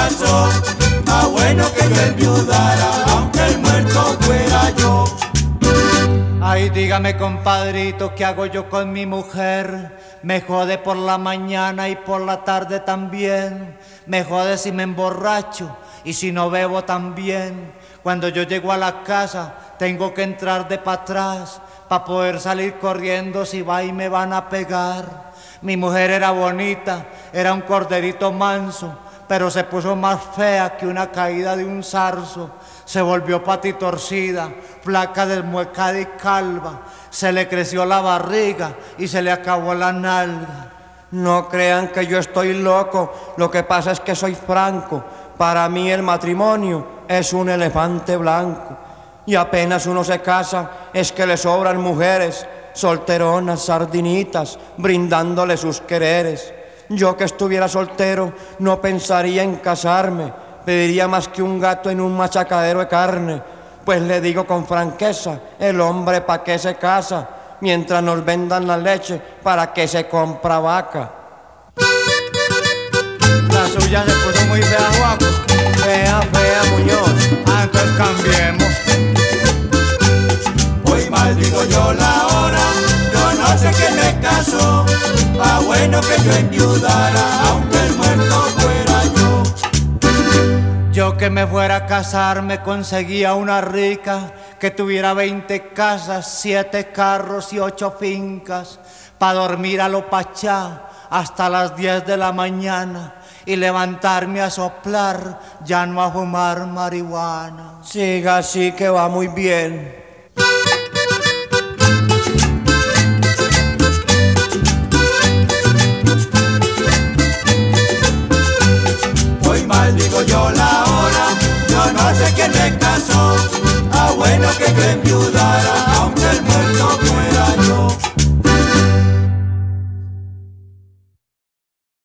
casó, ah bueno que yo enviudara, aunque el muerto fuera yo. Ay, dígame, compadrito, ¿qué hago yo con mi mujer? Me jode por la mañana y por la tarde también. Me jode si me emborracho y si no bebo también. Cuando yo llego a la casa tengo que entrar de para atrás para poder salir corriendo si va y me van a pegar. Mi mujer era bonita, era un corderito manso, pero se puso más fea que una caída de un zarzo. Se volvió patitorcida, flaca, desmuecada y calva. Se le creció la barriga y se le acabó la nalga. No crean que yo estoy loco, lo que pasa es que soy franco. Para mí el matrimonio es un elefante blanco. Y apenas uno se casa es que le sobran mujeres, solteronas, sardinitas, brindándole sus quereres. Yo que estuviera soltero no pensaría en casarme. Pediría más que un gato en un machacadero de carne. Pues le digo con franqueza, el hombre pa' qué se casa, mientras nos vendan la leche, para qué se compra vaca. La suya se puso muy fea, Juaco. Fea, fea, Muñoz. Ah, entonces cambiemos. Hoy maldigo yo la hora, yo no sé quién me casó, ah bueno que yo enviudara, aunque el muerto fuera yo. Yo que me fuera a casar me conseguía una rica que tuviera 20 casas, 7 carros y 8 fincas, pa' dormir a lo pachá hasta las 10 de la mañana y levantarme a soplar, ya no a fumar marihuana. Siga así que va muy bien. Hoy maldigo yo la hora, yo no sé quién me casó, ah bueno que yo enviudara.